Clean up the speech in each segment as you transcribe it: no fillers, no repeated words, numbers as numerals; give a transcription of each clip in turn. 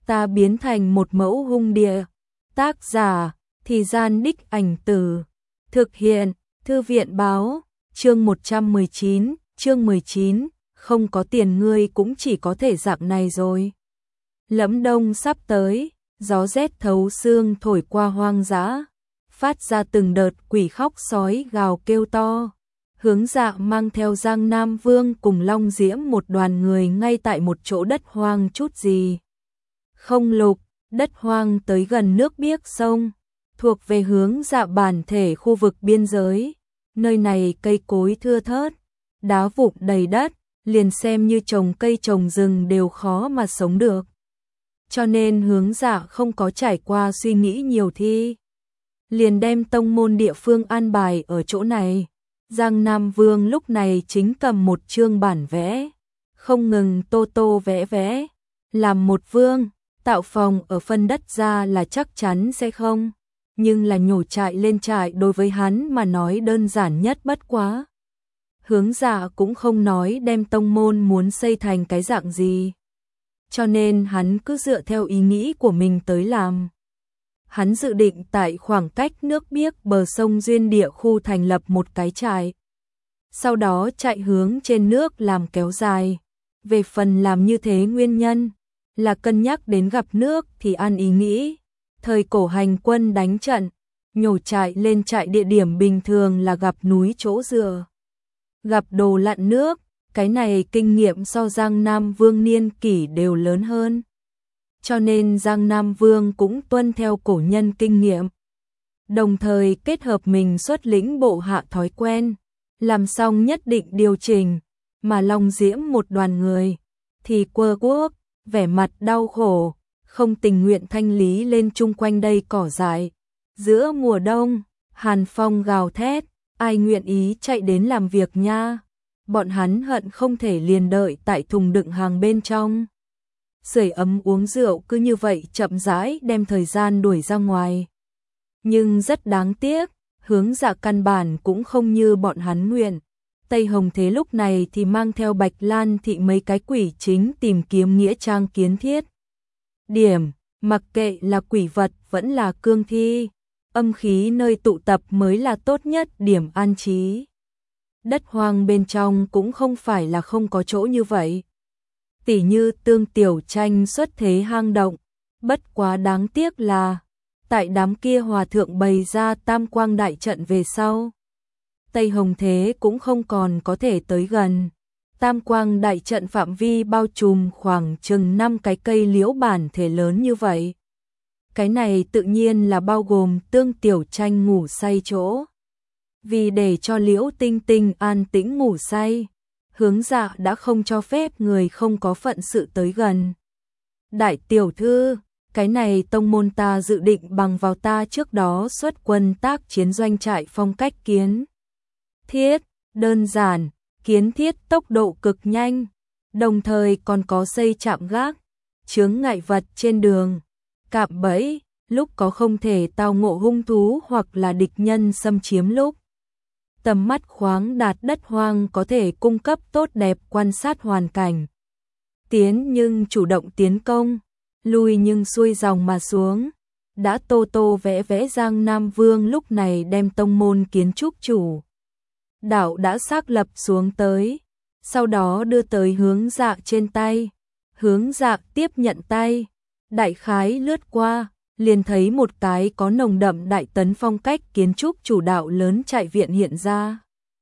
ta biến thành một mẫu hung địa. Tác giả, Thì Gian Đích Ảnh Tử. Thực hiện, Thư viện báo, chương 119, chương 19, không có tiền ngươi cũng chỉ có thể dạng này rồi. Lẫm đông sắp tới, gió rét thấu xương thổi qua hoang dã, phát ra từng đợt quỷ khóc sói gào kêu to. Hướng Dạ mang theo Giang Nam Vương cùng Long Diễm một đoàn người ngay tại một chỗ đất hoang chút gì không lục, đất hoang tới gần nước biếc sông, thuộc về Hướng Dạ bản thể khu vực biên giới. Nơi này cây cối thưa thớt, đá vụn đầy đất, liền xem như trồng cây trồng rừng đều khó mà sống được. Cho nên Hướng Dạ không có trải qua suy nghĩ nhiều thì liền đem tông môn địa phương an bài ở chỗ này. Giang Nam Vương lúc này chính cầm một chương bản vẽ, không ngừng tô tô vẽ vẽ. Làm một vương, tạo phòng ở phân đất ra là chắc chắn sẽ không, nhưng là nhổ trại lên trại đối với hắn mà nói đơn giản nhất bất quá. Hướng Dạ cũng không nói đem tông môn muốn xây thành cái dạng gì, cho nên hắn cứ dựa theo ý nghĩ của mình tới làm. Hắn dự định tại khoảng cách nước biếc bờ sông Duyên Địa khu thành lập một cái trại, sau đó chạy hướng trên nước làm kéo dài. Về phần làm như thế nguyên nhân là cân nhắc đến gặp nước thì an ý nghĩ. Thời cổ hành quân đánh trận, nhổ trại lên trại địa điểm bình thường là gặp núi chỗ dựa, gặp đồ lặn nước, cái này kinh nghiệm so Giang Nam Vương niên kỷ đều lớn hơn. Cho nên Giang Nam Vương cũng tuân theo cổ nhân kinh nghiệm, đồng thời kết hợp mình xuất lĩnh bộ hạ thói quen, làm xong nhất định điều chỉnh, mà Long Diễm một đoàn người thì quơ quốc, vẻ mặt đau khổ, không tình nguyện thanh lý lên chung quanh đây cỏ dại. Giữa mùa đông, hàn phong gào thét, ai nguyện ý chạy đến làm việc nha. Bọn hắn hận không thể liền đợi tại thùng đựng hàng bên trong, sưởi ấm uống rượu, cứ như vậy chậm rãi đem thời gian đuổi ra ngoài. Nhưng rất đáng tiếc, Hướng Dạ căn bản cũng không như bọn hắn nguyện. Tây Hồng Thế lúc này thì mang theo Bạch Lan thị mấy cái quỷ chính tìm kiếm nghĩa trang kiến thiết điểm, mặc kệ là quỷ vật vẫn là cương thi, âm khí nơi tụ tập mới là tốt nhất điểm an trí. Đất hoang bên trong cũng không phải là không có chỗ như vậy, tỉ như Tương Tiểu Tranh xuất thế hang động, bất quá đáng tiếc là tại đám kia hòa thượng bày ra tam quang đại trận về sau, Tây Hồng Thế cũng không còn có thể tới gần. Tam quang đại trận phạm vi bao trùm khoảng chừng 5 cái cây liễu bản thể lớn như vậy. Cái này tự nhiên là bao gồm Tương Tiểu Tranh ngủ say chỗ. Vì để cho Liễu Tinh Tinh an tĩnh ngủ say, Hướng Dạ đã không cho phép người không có phận sự tới gần. Đại tiểu thư, cái này tông môn ta dự định bằng vào ta trước đó xuất quân tác chiến doanh trại phong cách kiến thiết, đơn giản, kiến thiết tốc độ cực nhanh, đồng thời còn có xây trạm gác, chướng ngại vật trên đường, cạm bẫy, lúc có không thể tao ngộ hung thú hoặc là địch nhân xâm chiếm lúc. Tầm mắt khoáng đạt đất hoang có thể cung cấp tốt đẹp quan sát hoàn cảnh. Tiến nhưng chủ động tiến công, lui nhưng xuôi dòng mà xuống. Đã tô tô vẽ vẽ Giang Nam Vương lúc này đem tông môn kiến trúc chủ đạo đã xác lập xuống tới, sau đó đưa tới Hướng Dạ trên tay. Hướng Dạ tiếp nhận tay, đại khái lướt qua, liền thấy một cái có nồng đậm đại tấn phong cách kiến trúc chủ đạo lớn trại viện hiện ra.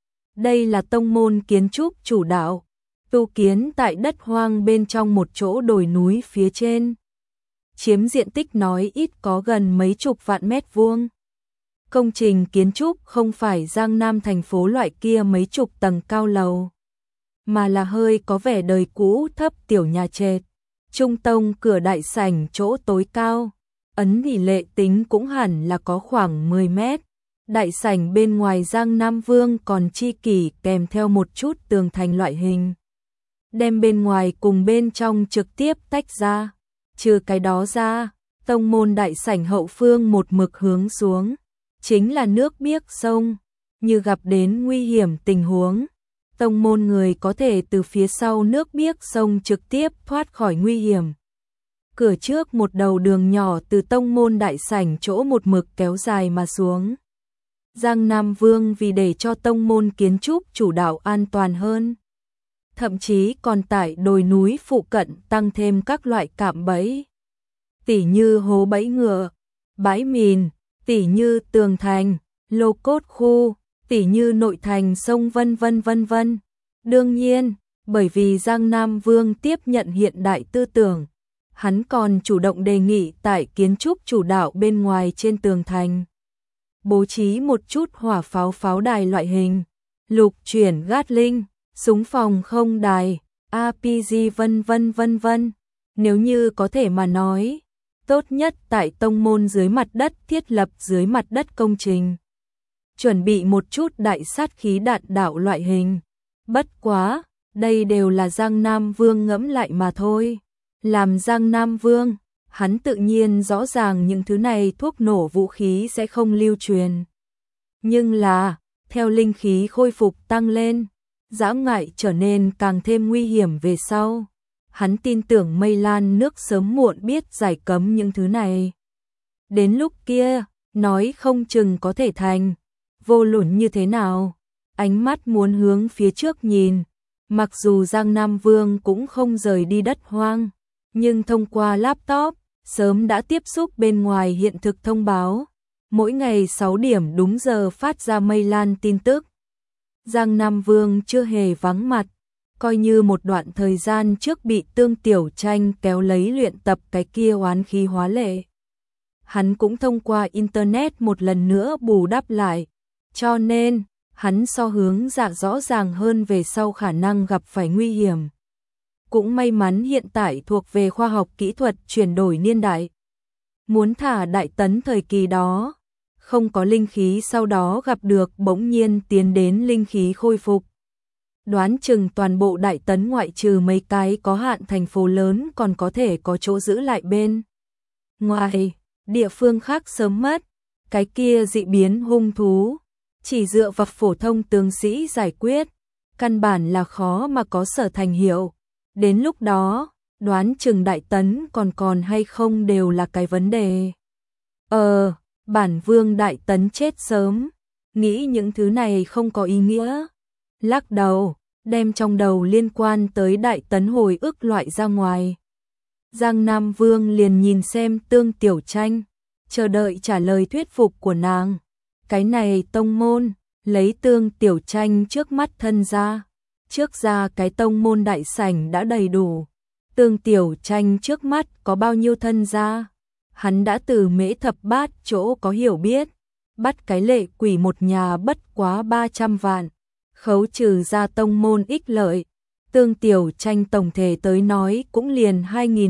Đây là tông môn kiến trúc chủ đạo, tu kiến tại đất hoang bên trong một chỗ đồi núi phía trên, chiếm diện tích nói ít có gần mấy chục vạn mét vuông. Công trình kiến trúc không phải Giang Nam thành phố loại kia mấy chục tầng cao lầu, mà là hơi có vẻ đời cũ thấp tiểu nhà trệt. Trung tông cửa đại sảnh chỗ tối cao, ấn tỷ lệ tính cũng hẳn là có khoảng 10 mét. Đại sảnh bên ngoài Giang Nam Vương còn chi kỷ kèm theo một chút tường thành loại hình, đem bên ngoài cùng bên trong trực tiếp tách ra. Trừ cái đó ra, tông môn đại sảnh hậu phương một mực hướng xuống chính là nước biếc sông, như gặp đến nguy hiểm tình huống, tông môn người có thể từ phía sau nước biếc sông trực tiếp thoát khỏi nguy hiểm. Cửa trước một đầu đường nhỏ từ tông môn đại sảnh chỗ một mực kéo dài mà xuống. Giang Nam Vương vì để cho tông môn kiến trúc chủ đạo an toàn hơn, thậm chí còn tại đồi núi phụ cận tăng thêm các loại cạm bẫy, tỉ như hố bẫy ngựa, bãi mìn, tỉ như tường thành, lô cốt khu, tỉ như nội thành sông vân vân vân vân. Đương nhiên, bởi vì Giang Nam Vương tiếp nhận hiện đại tư tưởng, hắn còn chủ động đề nghị tại kiến trúc chủ đạo bên ngoài trên tường thành bố trí một chút hỏa pháo pháo đài loại hình, lục chuyển Gatling, súng phòng không đài, RPG vân vân vân vân. Nếu như có thể mà nói, tốt nhất tại tông môn dưới mặt đất thiết lập dưới mặt đất công trình, chuẩn bị một chút đại sát khí đạn đạo loại hình. Bất quá, đây đều là Giang Nam Vương ngẫm lại mà thôi. Làm Giang Nam Vương, hắn tự nhiên rõ ràng những thứ này thuốc nổ vũ khí sẽ không lưu truyền. Nhưng là, theo linh khí khôi phục tăng lên, dã ngoại trở nên càng thêm nguy hiểm về sau. Hắn tin tưởng Mây Lan nước sớm muộn biết giải cấm những thứ này. Đến lúc kia, nói không chừng có thể thành. Vô luận như thế nào, ánh mắt muốn hướng phía trước nhìn. Mặc dù Giang Nam Vương cũng không rời đi đất hoang, nhưng thông qua laptop, sớm đã tiếp xúc bên ngoài hiện thực thông báo. Mỗi ngày 6 điểm đúng giờ phát ra Mây Lan tin tức. Giang Nam Vương chưa hề vắng mặt, coi như một đoạn thời gian trước bị Tương Tiểu Tranh kéo lấy luyện tập cái kia oán khí hóa lệ. Hắn cũng thông qua Internet một lần nữa bù đắp lại, cho nên, hắn so hướng dạ rõ ràng hơn về sau khả năng gặp phải nguy hiểm. Cũng may mắn hiện tại thuộc về khoa học kỹ thuật chuyển đổi niên đại. Muốn thả Đại Tấn thời kỳ đó, không có linh khí sau đó gặp được bỗng nhiên tiến đến linh khí khôi phục. Đoán chừng toàn bộ Đại Tấn ngoại trừ mấy cái có hạn thành phố lớn còn có thể có chỗ giữ lại bên ngoài, địa phương khác sớm mất. Cái kia dị biến hung thú, chỉ dựa vào phổ thông tướng sĩ giải quyết, căn bản là khó mà có sở thành hiệu. Đến lúc đó, đoán chừng Đại Tấn còn hay không đều là cái vấn đề. Bản vương Đại Tấn chết sớm, nghĩ những thứ này không có ý nghĩa. Lắc đầu, đem trong đầu liên quan tới Đại Tấn hồi ức loại ra ngoài. Giang Nam Vương liền nhìn xem Tương Tiểu Tranh, chờ đợi trả lời thuyết phục của nàng. Cái này tông môn, lấy Tương Tiểu Tranh trước mắt thân ra. Trước ra cái tông môn đại sảnh đã đầy đủ. Tương Tiểu Tranh trước mắt có bao nhiêu thân gia? Hắn đã từ Mễ Thập Bát chỗ có hiểu biết. Bắt cái lệ quỷ một nhà bất quá 300 vạn. Khấu trừ ra tông môn ích lợi. Tương Tiểu Tranh tổng thể tới nói cũng liền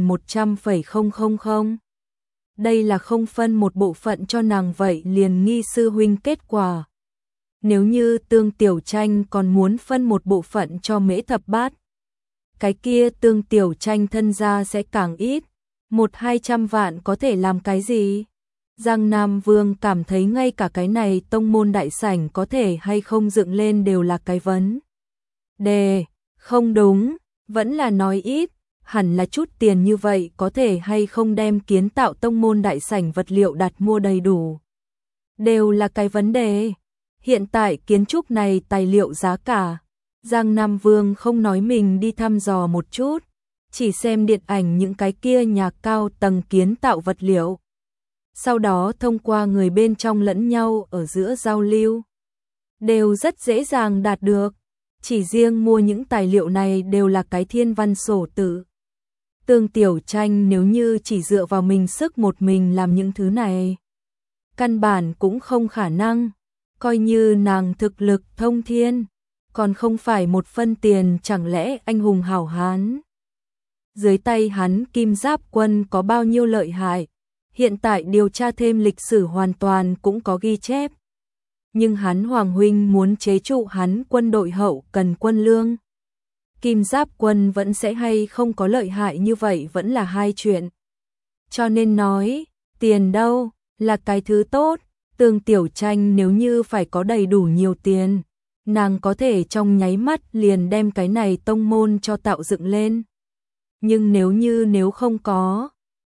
2.100,000. Đây là không phân một bộ phận cho nàng vậy liền nghi sư huynh kết quả. Nếu như Tương Tiểu Tranh còn muốn phân một bộ phận cho Mễ Thập Bát, cái kia Tương Tiểu Tranh thân gia sẽ càng ít, 100-200 vạn có thể làm cái gì? Giang Nam Vương cảm thấy ngay cả cái này tông môn đại sảnh có thể hay không dựng lên đều là cái vấn đề. Không đúng, vẫn là nói ít, hẳn là chút tiền như vậy có thể hay không đem kiến tạo tông môn đại sảnh vật liệu đặt mua đầy đủ. Đều là cái vấn đề. Hiện tại kiến trúc này tài liệu giá cả, Giang Nam Vương không nói mình đi thăm dò một chút, chỉ xem điện ảnh những cái kia nhà cao tầng kiến tạo vật liệu. Sau đó thông qua người bên trong lẫn nhau ở giữa giao lưu, đều rất dễ dàng đạt được. Chỉ riêng mua những tài liệu này đều là cái thiên văn sổ tự. Tương Tiểu Tranh nếu như chỉ dựa vào mình sức một mình làm những thứ này, căn bản cũng không khả năng. Coi như nàng thực lực thông thiên, còn không phải một phân tiền chẳng lẽ anh hùng hảo hán. Dưới tay hắn Kim Giáp quân có bao nhiêu lợi hại, hiện tại điều tra thêm lịch sử hoàn toàn cũng có ghi chép. Nhưng hắn Hoàng huynh muốn chế trụ hắn quân đội hậu cần quân lương. Kim Giáp quân vẫn sẽ hay không có lợi hại như vậy vẫn là hai chuyện. Cho nên nói, tiền đâu là cái thứ tốt. Tương Tiểu Tranh nếu như phải có đầy đủ nhiều tiền, nàng có thể trong nháy mắt liền đem cái này tông môn cho tạo dựng lên. Nhưng nếu không có,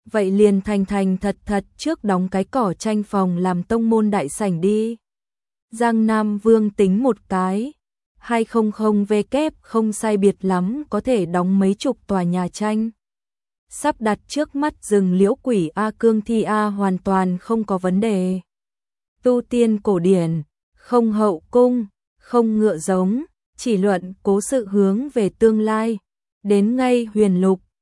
Vậy liền thành thành thật thật trước đóng cái cỏ tranh phòng làm tông môn đại sảnh đi. Giang Nam Vương tính một cái, 200 V kép không sai biệt lắm có thể đóng mấy chục tòa nhà tranh. Sắp đặt trước mắt rừng liễu quỷ A Cương Thi A hoàn toàn không có vấn đề. Tu tiên cổ điển, không hậu cung, không ngựa giống, chỉ luận cố sự hướng về tương lai. Đến ngay huyền lục,